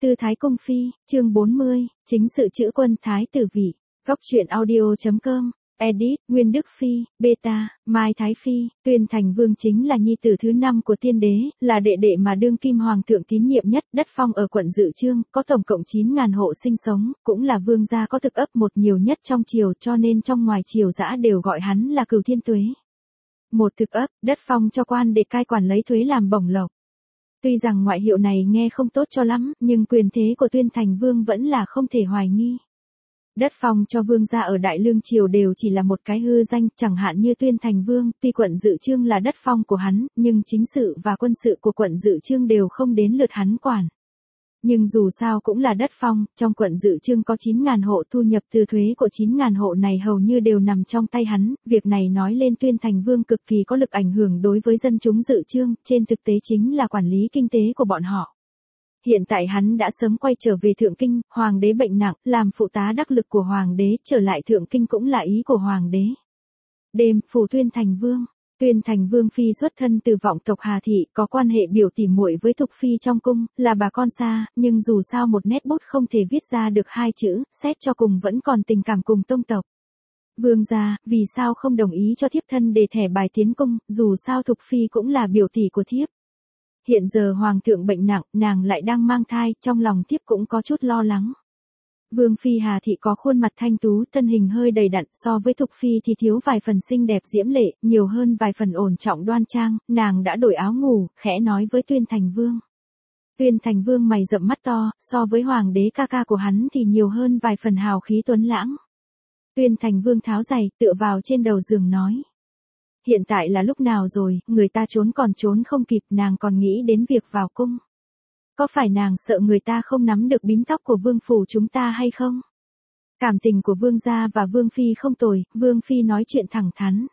Tư Thái Cung Phi, chương 40, chính sự chữ quân thái tử vị. Góc truyện audio.com, edit, Nguyên Đức Phi, beta, Mai Thái Phi, Tuyên Thành Vương chính là nhi tử thứ 5 của tiên đế, là đệ đệ mà đương kim hoàng thượng tín nhiệm nhất, đất phong ở quận Dự Chương, có tổng cộng 9.000 hộ sinh sống, cũng là vương gia có thực ấp một nhiều nhất trong triều, cho nên trong ngoài triều dã đều gọi hắn là Cửu Thiên Tuế. Một thực ấp, đất phong cho quan để cai quản lấy thuế làm bổng lộc. Tuy rằng ngoại hiệu này nghe không tốt cho lắm, nhưng quyền thế của Tuyên Thành Vương vẫn là không thể hoài nghi. Đất phong cho vương gia ở Đại Lương triều đều chỉ là một cái hư danh, chẳng hạn như Tuyên Thành Vương, tuy quận Dự Chương là đất phong của hắn, nhưng chính sự và quân sự của quận Dự Chương đều không đến lượt hắn quản. Nhưng dù sao cũng là đất phong, trong quận Dự Chương có 9.000 hộ, thu nhập từ thuế của 9.000 hộ này hầu như đều nằm trong tay hắn, việc này nói lên Tuyên Thành Vương cực kỳ có lực ảnh hưởng đối với dân chúng Dự Chương, trên thực tế chính là quản lý kinh tế của bọn họ. Hiện tại hắn đã sớm quay trở về Thượng Kinh, hoàng đế bệnh nặng, làm phụ tá đắc lực của hoàng đế, trở lại Thượng Kinh cũng là ý của hoàng đế. Đêm, phủ Tuyên Thành Vương. Tuyên Thành Vương phi xuất thân từ vọng tộc Hà Thị, có quan hệ biểu tỉ muội với Thục Phi trong cung, là bà con xa, nhưng dù sao một nét bút không thể viết ra được hai chữ, xét cho cùng vẫn còn tình cảm cùng tông tộc. Vương gia, vì sao không đồng ý cho thiếp thân để thẻ bài tiến cung, dù sao Thục Phi cũng là biểu tỷ của thiếp. Hiện giờ hoàng thượng bệnh nặng, nàng lại đang mang thai, trong lòng thiếp cũng có chút lo lắng. Vương phi Hà Thị có khuôn mặt thanh tú, thân hình hơi đầy đặn, so với Thục Phi thì thiếu vài phần xinh đẹp diễm lệ, nhiều hơn vài phần ổn trọng đoan trang, nàng đã đổi áo ngủ, khẽ nói với Tuyên Thành Vương. Tuyên Thành Vương mày rậm mắt to, so với hoàng đế ca ca của hắn thì nhiều hơn vài phần hào khí tuấn lãng. Tuyên Thành Vương tháo giày, tựa vào trên đầu giường nói. Hiện tại là lúc nào rồi, người ta trốn còn trốn không kịp, nàng còn nghĩ đến việc vào cung. Có phải nàng sợ người ta không nắm được bím tóc của vương phủ chúng ta hay không? Cảm tình của vương gia và vương phi không tồi, vương phi nói chuyện thẳng thắn.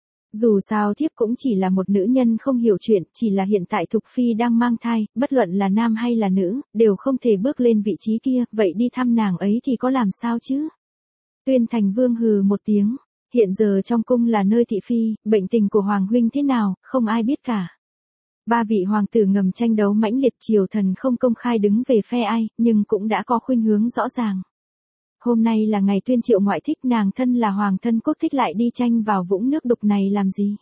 Dù sao thiếp cũng chỉ là một nữ nhân không hiểu chuyện, chỉ là hiện tại Thục Phi đang mang thai, bất luận là nam hay là nữ, đều không thể bước lên vị trí kia, vậy đi thăm nàng ấy thì có làm sao chứ? Tuyên Thành Vương hừ một tiếng. Hiện giờ trong cung là nơi thị phi, bệnh tình của Hoàng huynh thế nào, không ai biết cả. Ba vị hoàng tử ngầm tranh đấu mãnh liệt, triều thần không công khai đứng về phe ai, nhưng cũng đã có khuynh hướng rõ ràng. Hôm nay là ngày Tuyên Triệu ngoại thích, nàng thân là hoàng thân quốc thích lại đi tranh vào vũng nước đục này làm gì?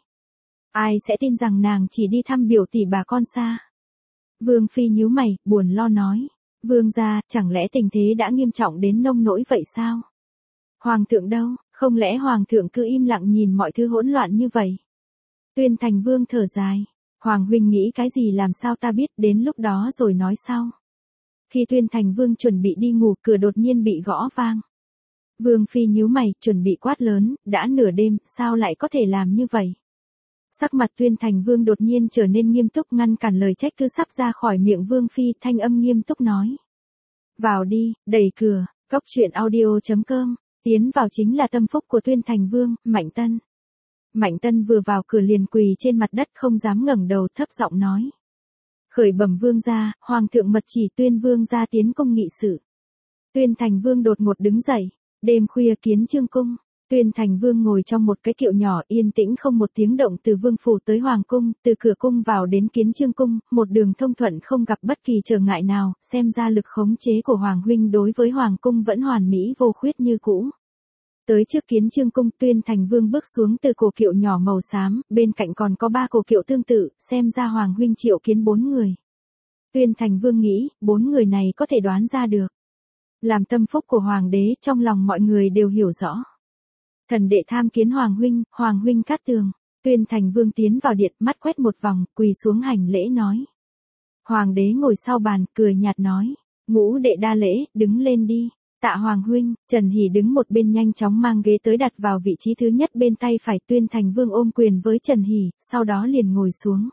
Ai sẽ tin rằng nàng chỉ đi thăm biểu tỷ bà con xa? Vương phi nhíu mày, buồn lo nói. Vương gia, chẳng lẽ tình thế đã nghiêm trọng đến nông nỗi vậy sao? Hoàng thượng đâu? Không lẽ hoàng thượng cứ im lặng nhìn mọi thứ hỗn loạn như vậy? Tuyên Thành Vương thở dài. Hoàng huynh nghĩ cái gì làm sao ta biết, đến lúc đó rồi nói sau. Khi Tuyên Thành Vương chuẩn bị đi ngủ, cửa đột nhiên bị gõ vang. Vương phi nhíu mày, chuẩn bị quát lớn, đã nửa đêm, sao lại có thể làm như vậy? Sắc mặt Tuyên Thành Vương đột nhiên trở nên nghiêm túc, ngăn cản lời trách cứ sắp ra khỏi miệng Vương phi, thanh âm nghiêm túc nói. Vào đi, đẩy cửa. Góc truyện audio.com. Tiến vào chính là tâm phúc của Tuyên Thành Vương, Mạnh Tân. Mạnh Tân vừa vào cửa liền quỳ trên mặt đất không dám ngẩng đầu, thấp giọng nói. Khởi bẩm vương gia, hoàng thượng mật chỉ Tuyên vương gia tiến cung nghị sự. Tuyên Thành Vương đột ngột đứng dậy. Đêm khuya Kiến Chương cung. Tuyên Thành Vương ngồi trong một cái kiệu nhỏ, yên tĩnh không một tiếng động, từ vương phủ tới hoàng cung, từ cửa cung vào đến Kiến Chương cung, một đường thông thuận không gặp bất kỳ trở ngại nào, xem ra lực khống chế của hoàng huynh đối với hoàng cung vẫn hoàn mỹ vô khuyết như cũ. Tới trước Kiến Chương cung, Tuyên Thành Vương bước xuống từ cổ kiệu nhỏ màu xám, bên cạnh còn có 3 cổ kiệu tương tự, xem ra hoàng huynh triệu kiến 4 người. Tuyên Thành Vương nghĩ, 4 người này có thể đoán ra được. Làm tâm phúc của hoàng đế, trong lòng mọi người đều hiểu rõ. Thần đệ tham kiến hoàng huynh cát tường. Tuyên Thành Vương tiến vào điện, mắt quét một vòng, quỳ xuống hành lễ nói. Hoàng đế ngồi sau bàn, cười nhạt nói. Ngũ đệ đa lễ, đứng lên đi. Tạ hoàng huynh. Trần Hỉ đứng một bên nhanh chóng mang ghế tới đặt vào vị trí thứ nhất bên tay phải. Tuyên Thành Vương ôm quyền với Trần Hỉ, sau đó liền ngồi xuống.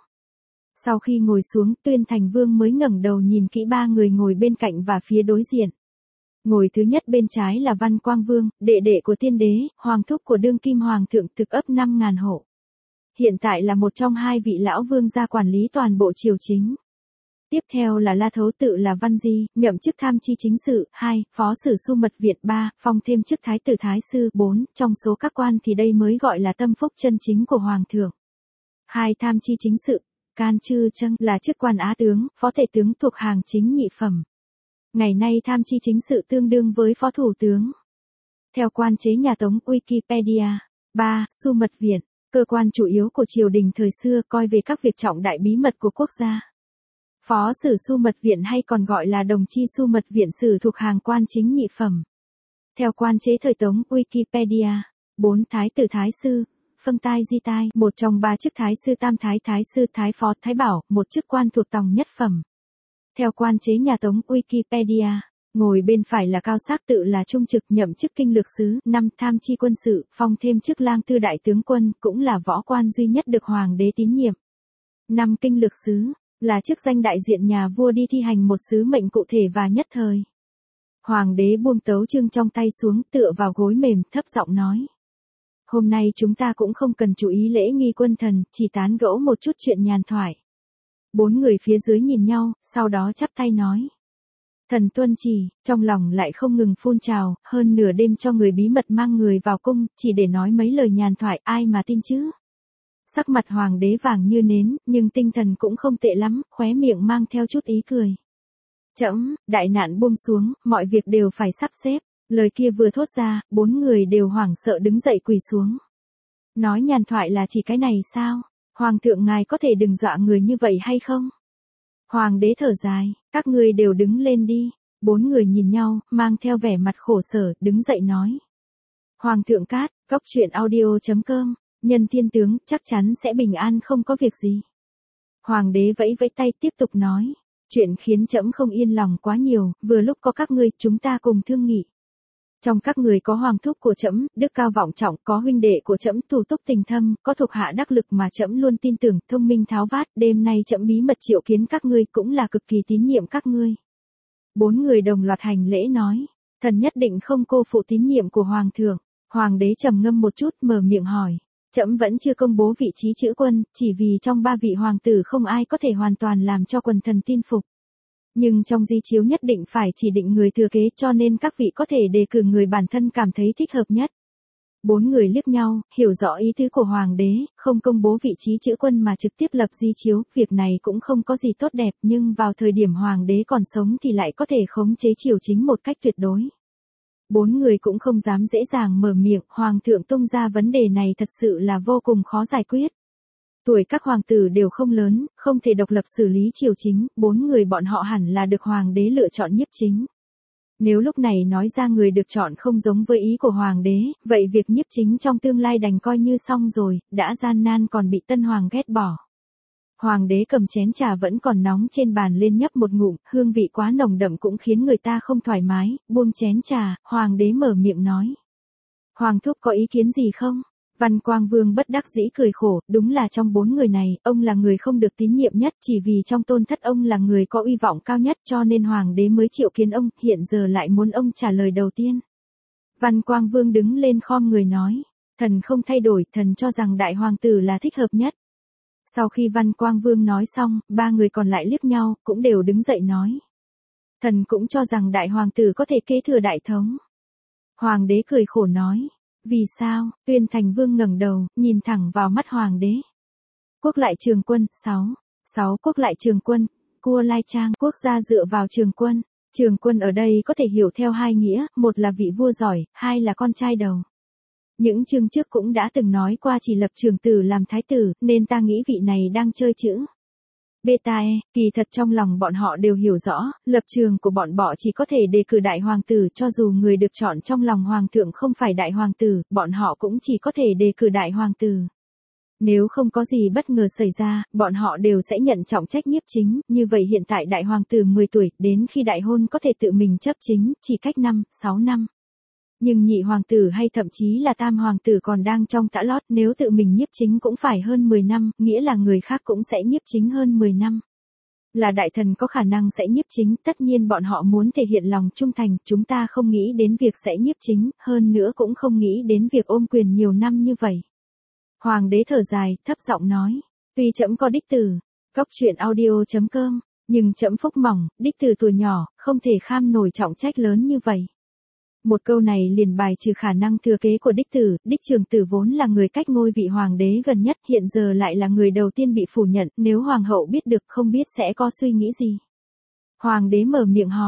Sau khi ngồi xuống, Tuyên Thành Vương mới ngẩng đầu nhìn kỹ 3 người ngồi bên cạnh và phía đối diện. Ngồi thứ nhất bên trái là Văn Quang Vương, đệ đệ của tiên đế, hoàng thúc của đương kim hoàng thượng, thực ấp 5.000 hộ. Hiện tại là một trong 2 vị lão vương gia quản lý toàn bộ triều chính. Tiếp theo là La Thấu tự là Văn Di, nhậm chức tham chi chính sự, 2, phó sử su mật viện 3, phong thêm chức thái tử thái sư 4, trong số các quan thì đây mới gọi là tâm phúc chân chính của hoàng thượng. 2 tham chi chính sự, Can Chư Trâng là chức quan á tướng, phó tể tướng thuộc hàng chính nhị phẩm. Ngày nay tham tri chính sự tương đương với phó thủ tướng. Theo quan chế nhà Tống Wikipedia. 3. Su mật viện, cơ quan chủ yếu của triều đình thời xưa coi về các việc trọng đại bí mật của quốc gia. Phó sử Su mật viện hay còn gọi là đồng chi Su mật viện sử thuộc hàng quan chính nhị phẩm. Theo quan chế thời Tống Wikipedia. 4. Thái tử Thái sư, Phâm Tai Di Tai, một trong 3 chức Thái sư Tam Thái, Thái sư, Thái phó, Thái bảo, một chức quan thuộc tòng nhất phẩm. Theo quan chế nhà Tống Wikipedia. Ngồi bên phải là Cao Xác tự là trung trực nhậm chức kinh lược sứ. 5. Tham chi quân sự, phong thêm chức lang tư đại tướng quân, cũng là võ quan duy nhất được hoàng đế tín nhiệm. 5. Kinh lược sứ, là chức danh đại diện nhà vua đi thi hành một sứ mệnh cụ thể và nhất thời. Hoàng đế buông tấu chương trong tay xuống, tựa vào gối mềm, thấp giọng nói. Hôm nay chúng ta cũng không cần chú ý lễ nghi quân thần, chỉ tán gẫu một chút chuyện nhàn thoại. 4 người phía dưới nhìn nhau, sau đó chắp tay nói. Thần tuân chỉ, trong lòng lại không ngừng phun trào, hơn nửa đêm cho người bí mật mang người vào cung, chỉ để nói mấy lời nhàn thoại, ai mà tin chứ. Sắc mặt hoàng đế vàng như nến, nhưng tinh thần cũng không tệ lắm, khóe miệng mang theo chút ý cười. Trẫm, đại nạn buông xuống, mọi việc đều phải sắp xếp. Lời kia vừa thốt ra, 4 người đều hoảng sợ đứng dậy quỳ xuống. Nói nhàn thoại là chỉ cái này sao? Hoàng thượng ngài có thể đừng dọa người như vậy hay không? Hoàng đế thở dài, các ngươi đều đứng lên đi. 4 người nhìn nhau, mang theo vẻ mặt khổ sở, đứng dậy nói. Hoàng thượng cát, góc truyện audio.com, nhân thiên tướng, chắc chắn sẽ bình an không có việc gì. Hoàng đế vẫy vẫy tay tiếp tục nói. Chuyện khiến trẫm không yên lòng quá nhiều, vừa lúc có các ngươi, chúng ta cùng thương nghị. Trong các người có hoàng thúc của trẫm, đức cao vọng trọng, có huynh đệ của trẫm thủ túc tình thâm, có thuộc hạ đắc lực mà trẫm luôn tin tưởng, thông minh tháo vát, đêm nay trẫm bí mật triệu kiến các ngươi, cũng là cực kỳ tín nhiệm các ngươi. 4 người đồng loạt hành lễ nói, thần nhất định không cô phụ tín nhiệm của hoàng thượng. Hoàng đế trầm ngâm một chút, mở miệng hỏi, trẫm vẫn chưa công bố vị trí chữ quân, chỉ vì trong 3 vị hoàng tử không ai có thể hoàn toàn làm cho quần thần tin phục. Nhưng trong di chiếu nhất định phải chỉ định người thừa kế, cho nên các vị có thể đề cử người bản thân cảm thấy thích hợp nhất. 4 người liếc nhau, hiểu rõ ý tứ của hoàng đế, không công bố vị trí chữ quân mà trực tiếp lập di chiếu, việc này cũng không có gì tốt đẹp, nhưng vào thời điểm hoàng đế còn sống thì lại có thể khống chế triều chính một cách tuyệt đối. 4 người cũng không dám dễ dàng mở miệng, hoàng thượng tung ra vấn đề này thật sự là vô cùng khó giải quyết. Tuổi các hoàng tử đều không lớn, không thể độc lập xử lý triều chính, 4 người bọn họ hẳn là được hoàng đế lựa chọn nhiếp chính. Nếu lúc này nói ra người được chọn không giống với ý của hoàng đế, vậy việc nhiếp chính trong tương lai đành coi như xong rồi, đã gian nan còn bị tân hoàng ghét bỏ. Hoàng đế cầm chén trà vẫn còn nóng trên bàn lên nhấp một ngụm, hương vị quá nồng đậm cũng khiến người ta không thoải mái, buông chén trà, hoàng đế mở miệng nói. Hoàng thúc có ý kiến gì không? Văn Quang Vương bất đắc dĩ cười khổ, đúng là trong 4 người này, ông là người không được tín nhiệm nhất, chỉ vì trong tôn thất ông là người có uy vọng cao nhất cho nên hoàng đế mới triệu kiến ông, hiện giờ lại muốn ông trả lời đầu tiên. Văn Quang Vương đứng lên khom người nói, thần không thay đổi, thần cho rằng đại hoàng tử là thích hợp nhất. Sau khi Văn Quang Vương nói xong, 3 người còn lại liếc nhau, cũng đều đứng dậy nói. Thần cũng cho rằng đại hoàng tử có thể kế thừa đại thống. Hoàng đế cười khổ nói. Vì sao? Tuyên Thành Vương ngẩng đầu, nhìn thẳng vào mắt hoàng đế. Quốc lại trường quân, 6 quốc lại trường quân, cua lai trang, quốc gia dựa vào trường quân. Trường quân ở đây có thể hiểu theo 2 nghĩa, một là vị vua giỏi, 2 là con trai đầu. Những chương trước cũng đã từng nói qua chỉ lập trường tử làm thái tử, nên ta nghĩ vị này đang chơi chữ. Beta kỳ thật trong lòng bọn họ đều hiểu rõ, lập trường của bọn họ chỉ có thể đề cử đại hoàng tử, cho dù người được chọn trong lòng hoàng thượng không phải đại hoàng tử, bọn họ cũng chỉ có thể đề cử đại hoàng tử. Nếu không có gì bất ngờ xảy ra, bọn họ đều sẽ nhận trọng trách nhiếp chính, như vậy hiện tại đại hoàng tử 10 tuổi, đến khi đại hôn có thể tự mình chấp chính, chỉ cách 5-6 năm. Nhưng nhị hoàng tử hay thậm chí là tam hoàng tử còn đang trong tã lót, nếu tự mình nhiếp chính cũng phải hơn 10 năm, nghĩa là người khác cũng sẽ nhiếp chính hơn 10 năm. Là đại thần có khả năng sẽ nhiếp chính, tất nhiên bọn họ muốn thể hiện lòng trung thành, chúng ta không nghĩ đến việc sẽ nhiếp chính, hơn nữa cũng không nghĩ đến việc ôm quyền nhiều năm như vậy. Hoàng đế thở dài, thấp giọng nói, tuy trẫm có đích tử, góc truyện audio.com, nhưng trẫm phúc mỏng, đích tử tuổi nhỏ, không thể kham nổi trọng trách lớn như vậy. Một câu này liền bài trừ khả năng thừa kế của đích tử, đích trường tử vốn là người cách ngôi vị hoàng đế gần nhất, hiện giờ lại là người đầu tiên bị phủ nhận, nếu hoàng hậu biết được không biết sẽ có suy nghĩ gì. Hoàng đế mở miệng hỏi,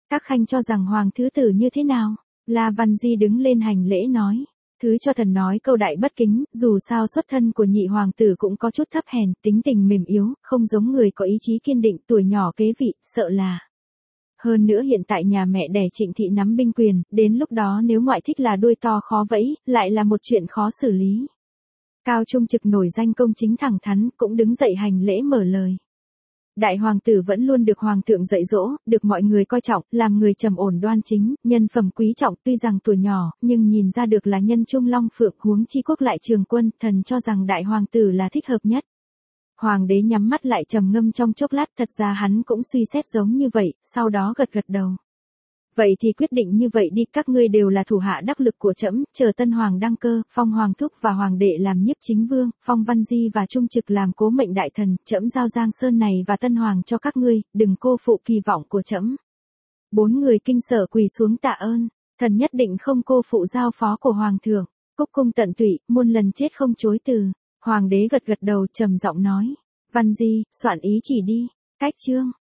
Các khanh cho rằng hoàng thứ tử như thế nào? La Văn Di đứng lên hành lễ nói. Thứ cho thần nói câu đại bất kính, dù sao xuất thân của nhị hoàng tử cũng có chút thấp hèn, tính tình mềm yếu, không giống người có ý chí kiên định, tuổi nhỏ kế vị, sợ là. Hơn nữa hiện tại nhà mẹ đẻ Trịnh thị nắm binh quyền, đến lúc đó nếu ngoại thích là đuôi to khó vẫy, lại là một chuyện khó xử lý. Cao Trung Trực nổi danh công chính thẳng thắn, cũng đứng dậy hành lễ mở lời. Đại hoàng tử vẫn luôn được hoàng thượng dạy dỗ, được mọi người coi trọng, làm người trầm ổn đoan chính, nhân phẩm quý trọng, tuy rằng tuổi nhỏ, nhưng nhìn ra được là nhân trung long phượng, huống chi quốc lại trường quân, thần cho rằng đại hoàng tử là thích hợp nhất. Hoàng đế nhắm mắt lại trầm ngâm trong chốc lát, thật ra hắn cũng suy xét giống như vậy, sau đó gật gật đầu. Vậy thì quyết định như vậy đi, các ngươi đều là thủ hạ đắc lực của trẫm, chờ tân hoàng đăng cơ, phong hoàng thúc và hoàng đệ làm nhiếp chính vương, phong Văn Di và Trung Trực làm cố mệnh đại thần, trẫm giao Giang Sơn này và tân hoàng cho các ngươi, đừng cô phụ kỳ vọng của trẫm. 4 người kinh sợ quỳ xuống tạ ơn, thần nhất định không cô phụ giao phó của hoàng thượng, cúc cung tận tụy, muôn lần chết không chối từ. Hoàng đế gật gật đầu trầm giọng nói, Văn Di, soạn ý chỉ đi. Cách chương